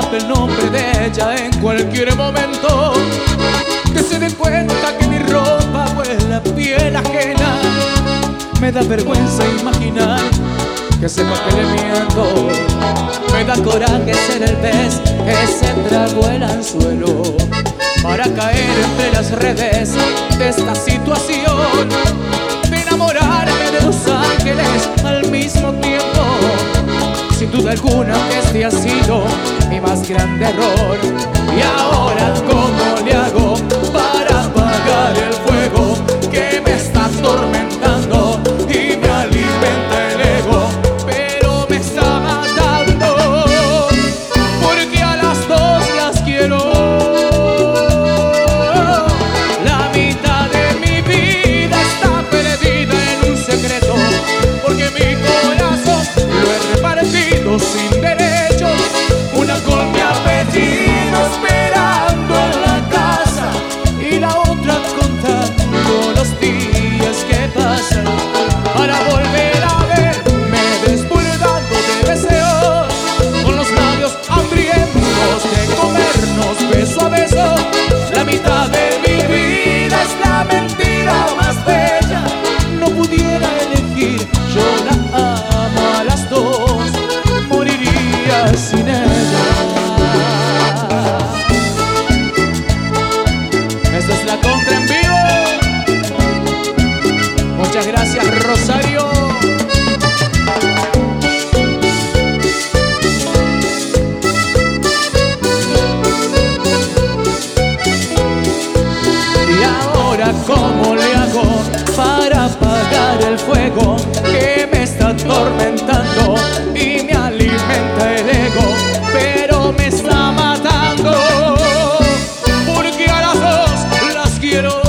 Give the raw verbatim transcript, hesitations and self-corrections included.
el nombre de ella en cualquier momento, que se dé cuenta que mi ropa huele a piel ajena. Me da vergüenza imaginar que sepa que le miento. Me da coraje ser el pez que se tragó el anzuelo para caer entre las redes de esta situación, de enamorarme de dos ángeles al mismo tiempo. Sin duda alguna que este ha sido mi más grande error. Y ahora, ¿cómo le hago para apagar el fuego que me está atormentando y me alimenta el ego, pero me está matando? Porque a las dos las quiero. La mitad de mi vida está perdida en un secreto, porque mi corazón lo he repartido sin derechos, una con mi apellido esperando en la casa y la otra contando los días que pasan para volver a verme desbordando de deseos, con los labios hambrientos de comernos beso a beso. La mitad de mi vida es la mentira más bella. No pudiera elegir, yo la amo a las dos, moriría sin ella. Esta es la contra en vivo. Muchas gracias, Rosario. Y ahora, ¿cómo le hago para apagar el fuego que me está atormentando y me alimenta el ego, pero me está matando? Porque a las dos las quiero.